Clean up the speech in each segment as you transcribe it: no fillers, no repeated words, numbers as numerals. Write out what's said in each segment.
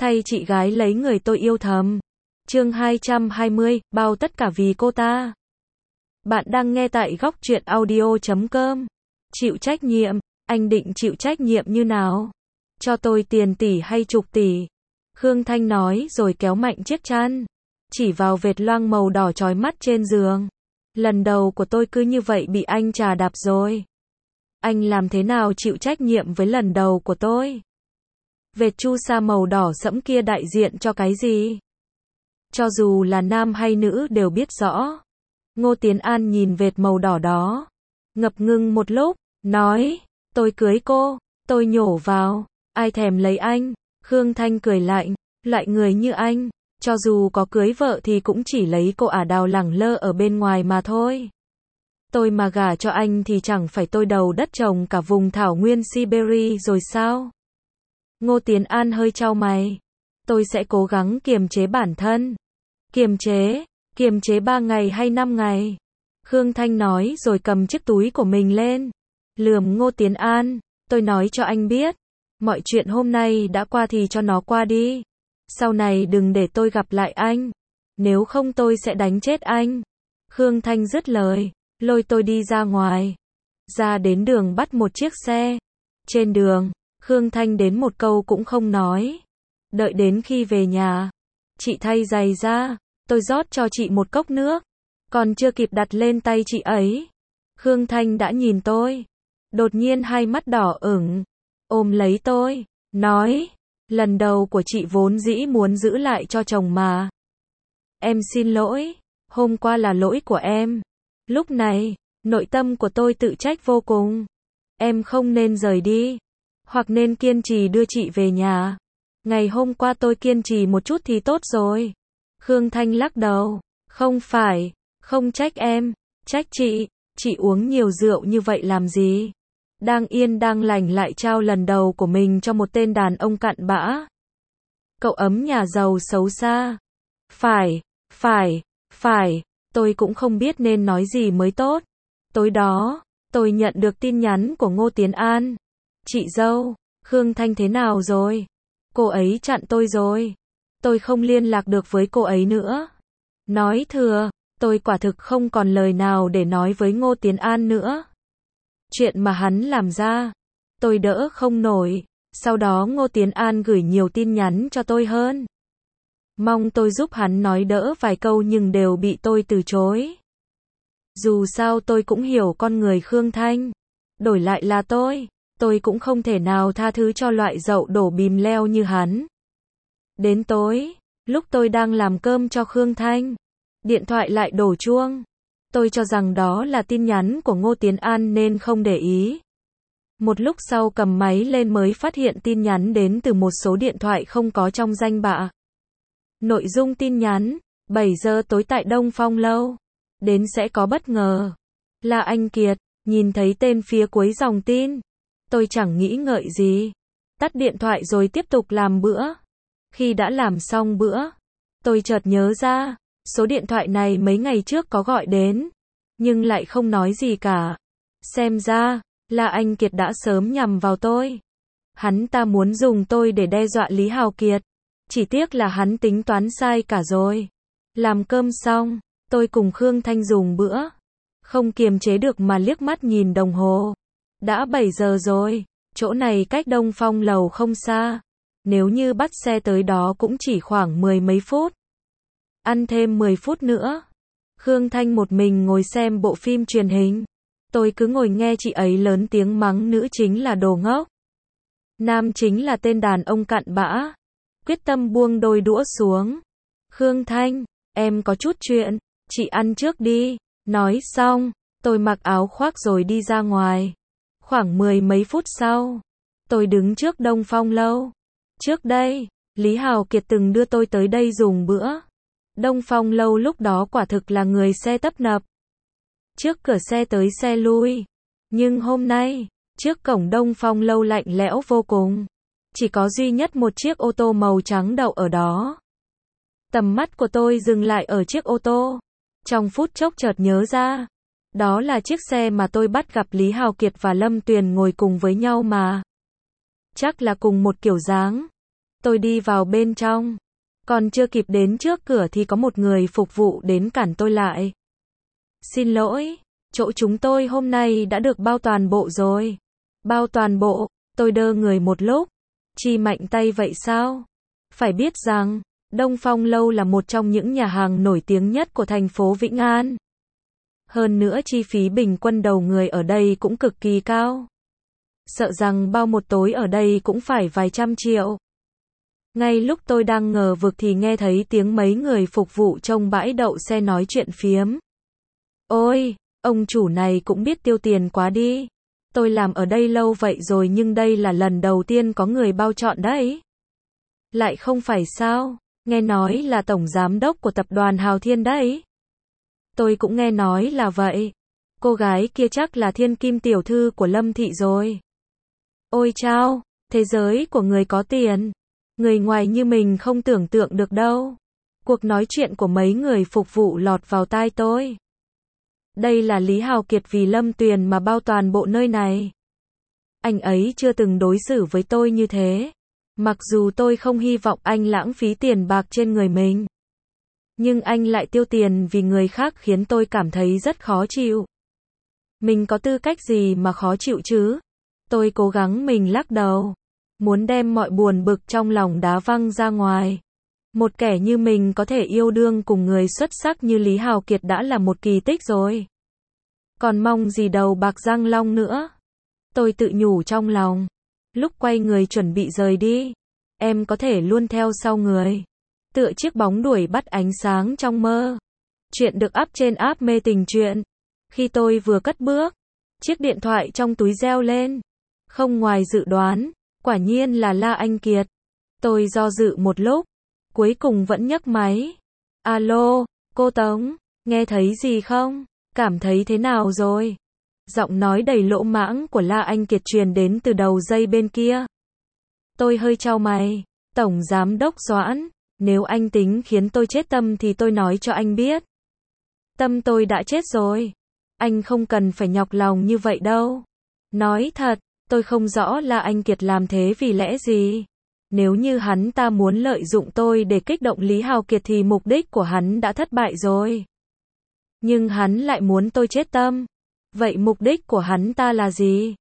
thay chị gái lấy người tôi yêu thầm. Chương 220, bao tất cả vì cô ta. Bạn đang nghe tại góc truyện audio.com. Chịu trách nhiệm, anh định chịu trách nhiệm như nào? Cho tôi tiền tỷ hay chục tỷ? Khương Thanh nói rồi kéo mạnh chiếc chăn, chỉ vào vệt loang màu đỏ chói mắt trên giường. Lần đầu của tôi cứ như vậy bị anh trà đạp rồi. Anh làm thế nào chịu trách nhiệm với lần đầu của tôi? Vệt chu sa màu đỏ sẫm kia đại diện cho cái gì? Cho dù là nam hay nữ đều biết rõ. Ngô Tiến An nhìn vệt màu đỏ đó, ngập ngừng một lúc, nói, tôi cưới cô, tôi nhổ vào, ai thèm lấy anh? Khương Thanh cười lạnh, loại người như anh, cho dù có cưới vợ thì cũng chỉ lấy cô ả đào lẳng lơ ở bên ngoài mà thôi. Tôi mà gả cho anh thì chẳng phải tôi đầu đất trồng cả vùng thảo nguyên Siberia rồi sao? Ngô Tiến An hơi chau mày. Tôi sẽ cố gắng kiềm chế bản thân. Kiềm chế 3 ngày hay 5 ngày? Khương Thanh nói rồi cầm chiếc túi của mình lên. Lườm Ngô Tiến An, tôi nói cho anh biết. Mọi chuyện hôm nay đã qua thì cho nó qua đi. Sau này đừng để tôi gặp lại anh. Nếu không tôi sẽ đánh chết anh. Khương Thanh dứt lời, lôi tôi đi ra ngoài. Ra đến đường bắt một chiếc xe. Trên đường, Khương Thanh đến một câu cũng không nói. Đợi đến khi về nhà, chị thay giày ra, tôi rót cho chị một cốc nước. Còn chưa kịp đặt lên tay chị ấy, Khương Thanh đã nhìn tôi. Đột nhiên hai mắt đỏ ửng, ôm lấy tôi, nói, lần đầu của chị vốn dĩ muốn giữ lại cho chồng mà. Em xin lỗi, hôm qua là lỗi của em. Lúc này, nội tâm của tôi tự trách vô cùng. Em không nên rời đi, hoặc nên kiên trì đưa chị về nhà. Ngày hôm qua tôi kiên trì một chút thì tốt rồi. Khương Thanh lắc đầu, không phải, không trách em, trách chị uống nhiều rượu như vậy làm gì? Đang yên đang lành lại trao lần đầu của mình cho một tên đàn ông cặn bã. Cậu ấm nhà giàu xấu xa. Phải, tôi cũng không biết nên nói gì mới tốt. Tối đó, tôi nhận được tin nhắn của Ngô Tiến An. Chị dâu, Khương Thanh thế nào rồi? Cô ấy chặn tôi rồi. Tôi không liên lạc được với cô ấy nữa. Nói thừa, tôi quả thực không còn lời nào để nói với Ngô Tiến An nữa. Chuyện mà hắn làm ra, tôi đỡ không nổi. Sau đó Ngô Tiến An gửi nhiều tin nhắn cho tôi hơn. Mong tôi giúp hắn nói đỡ vài câu nhưng đều bị tôi từ chối. Dù sao tôi cũng hiểu con người Khương Thanh. Đổi lại là tôi cũng không thể nào tha thứ cho loại dậu đổ bìm leo như hắn. Đến tối, lúc tôi đang làm cơm cho Khương Thanh, điện thoại lại đổ chuông. Tôi cho rằng đó là tin nhắn của Ngô Tiến An nên không để ý. Một lúc sau cầm máy lên mới phát hiện tin nhắn đến từ một số điện thoại không có trong danh bạ. Nội dung tin nhắn, 7 giờ tối tại Đông Phong Lâu. Đến sẽ có bất ngờ. Là anh Kiệt, nhìn thấy tên phía cuối dòng tin. Tôi chẳng nghĩ ngợi gì. Tắt điện thoại rồi tiếp tục làm bữa. Khi đã làm xong bữa, tôi chợt nhớ ra, số điện thoại này mấy ngày trước có gọi đến, nhưng lại không nói gì cả. Xem ra, là anh Kiệt đã sớm nhằm vào tôi. Hắn ta muốn dùng tôi để đe dọa Lý Hào Kiệt. Chỉ tiếc là hắn tính toán sai cả rồi. Làm cơm xong, tôi cùng Khương Thanh dùng bữa. Không kiềm chế được mà liếc mắt nhìn đồng hồ. Đã 7 giờ rồi, chỗ này cách Đông Phong Lầu không xa. Nếu như bắt xe tới đó cũng chỉ khoảng 10 mấy phút. Ăn thêm 10 phút nữa. Khương Thanh một mình ngồi xem bộ phim truyền hình. Tôi cứ ngồi nghe chị ấy lớn tiếng mắng nữ chính là đồ ngốc. Nam chính là tên đàn ông cặn bã. Quyết tâm buông đôi đũa xuống. Khương Thanh, em có chút chuyện, chị ăn trước đi. Nói xong, tôi mặc áo khoác rồi đi ra ngoài. Khoảng 10 mấy phút sau, tôi đứng trước Đông Phong Lâu. Trước đây, Lý Hào Kiệt từng đưa tôi tới đây dùng bữa. Đông Phong Lâu lúc đó quả thực là người xe tấp nập. Trước cửa xe tới xe lui. Nhưng hôm nay, trước cổng Đông Phong Lâu lạnh lẽo vô cùng. Chỉ có duy nhất một chiếc ô tô màu trắng đậu ở đó. Tầm mắt của tôi dừng lại ở chiếc ô tô. Trong phút chốc chợt nhớ ra. Đó là chiếc xe mà tôi bắt gặp Lý Hào Kiệt và Lâm Tuyền ngồi cùng với nhau mà. Chắc là cùng một kiểu dáng. Tôi đi vào bên trong. Còn chưa kịp đến trước cửa thì có một người phục vụ đến cản tôi lại. Xin lỗi, chỗ chúng tôi hôm nay đã được bao toàn bộ rồi. Bao toàn bộ, tôi đơ người một lúc. Chi mạnh tay vậy sao? Phải biết rằng, Đông Phong Lâu là một trong những nhà hàng nổi tiếng nhất của thành phố Vĩnh An. Hơn nữa chi phí bình quân đầu người ở đây cũng cực kỳ cao. Sợ rằng bao một tối ở đây cũng phải vài trăm triệu. Ngay lúc tôi đang ngờ vực thì nghe thấy tiếng mấy người phục vụ trong bãi đậu xe nói chuyện phiếm. Ôi, ông chủ này cũng biết tiêu tiền quá đi. Tôi làm ở đây lâu vậy rồi nhưng đây là lần đầu tiên có người bao chọn đấy. Lại không phải sao, nghe nói là tổng giám đốc của tập đoàn Hào Thiên đấy. Tôi cũng nghe nói là vậy. Cô gái kia chắc là thiên kim tiểu thư của Lâm Thị rồi. Ôi chao, thế giới của người có tiền. Người ngoài như mình không tưởng tượng được đâu. Cuộc nói chuyện của mấy người phục vụ lọt vào tai tôi. Đây là Lý Hào Kiệt vì Lâm Tuyền mà bao toàn bộ nơi này. Anh ấy chưa từng đối xử với tôi như thế. Mặc dù tôi không hy vọng anh lãng phí tiền bạc trên người mình. Nhưng anh lại tiêu tiền vì người khác khiến tôi cảm thấy rất khó chịu. Mình có tư cách gì mà khó chịu chứ? Tôi cố gắng mình lắc đầu. Muốn đem mọi buồn bực trong lòng đá văng ra ngoài. Một kẻ như mình có thể yêu đương cùng người xuất sắc như Lý Hào Kiệt đã là một kỳ tích rồi. Còn mong gì đầu bạc răng long nữa. Tôi tự nhủ trong lòng. Lúc quay người chuẩn bị rời đi. Em có thể luôn theo sau người. Tựa chiếc bóng đuổi bắt ánh sáng trong mơ. Chuyện được up trên app Mê Tình Truyện. Khi tôi vừa cất bước, chiếc điện thoại trong túi reo lên. Không ngoài dự đoán, quả nhiên là La Anh Kiệt. Tôi do dự một lúc, cuối cùng vẫn nhấc máy. Alo, cô Tống, nghe thấy gì không? Cảm thấy thế nào rồi? Giọng nói đầy lỗ mãng của La Anh Kiệt truyền đến từ đầu dây bên kia. Tôi hơi chau mày. Tổng giám đốc Doãn, nếu anh tính khiến tôi chết tâm thì tôi nói cho anh biết. Tâm tôi đã chết rồi. Anh không cần phải nhọc lòng như vậy đâu. Nói thật, tôi không rõ La Anh Kiệt làm thế vì lẽ gì. Nếu như hắn ta muốn lợi dụng tôi để kích động Lý Hào Kiệt thì mục đích của hắn đã thất bại rồi. Nhưng hắn lại muốn tôi chết tâm. Vậy mục đích của hắn ta là gì?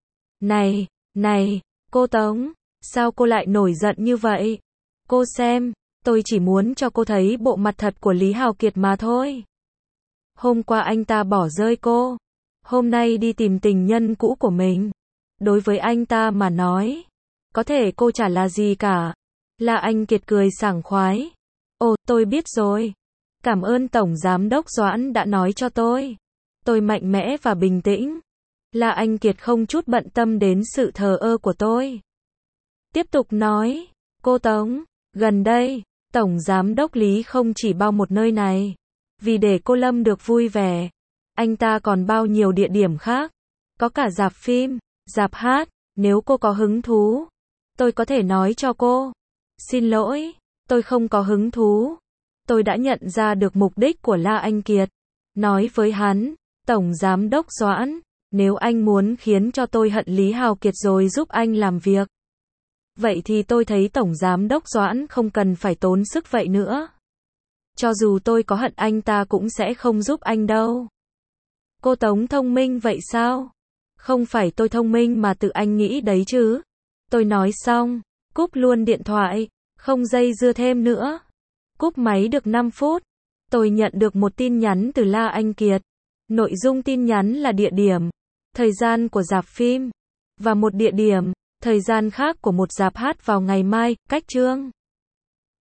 Này, cô Tống, sao cô lại nổi giận như vậy? Cô xem, tôi chỉ muốn cho cô thấy bộ mặt thật của Lý Hào Kiệt mà thôi. Hôm qua anh ta bỏ rơi cô. Hôm nay đi tìm tình nhân cũ của mình. Đối với anh ta mà nói, có thể cô chả là gì cả. La Anh Kiệt cười sảng khoái. Ồ, tôi biết rồi. Cảm ơn Tổng Giám đốc Doãn đã nói cho tôi. Tôi mạnh mẽ và bình tĩnh. La Anh Kiệt không chút bận tâm đến sự thờ ơ của tôi. Tiếp tục nói, cô Tống, gần đây, Tổng Giám đốc Lý không chỉ bao một nơi này. Vì để cô Lâm được vui vẻ, anh ta còn bao nhiều địa điểm khác. Có cả rạp phim, rạp hát, nếu cô có hứng thú. Tôi có thể nói cho cô. Xin lỗi, tôi không có hứng thú. Tôi đã nhận ra được mục đích của La Anh Kiệt. Nói với hắn, Tổng Giám đốc Doãn, nếu anh muốn khiến cho tôi hận Lý Hào Kiệt rồi giúp anh làm việc. Vậy thì tôi thấy Tổng Giám đốc Doãn không cần phải tốn sức vậy nữa. Cho dù tôi có hận anh ta cũng sẽ không giúp anh đâu. Cô Tống thông minh vậy sao? Không phải tôi thông minh mà tự anh nghĩ đấy chứ. Tôi nói xong, cúp luôn điện thoại, không dây dưa thêm nữa. Cúp máy được 5 phút, tôi nhận được một tin nhắn từ La Anh Kiệt. Nội dung tin nhắn là địa điểm, thời gian của rạp phim, và một địa điểm, thời gian khác của một rạp hát vào ngày mai, cách chương.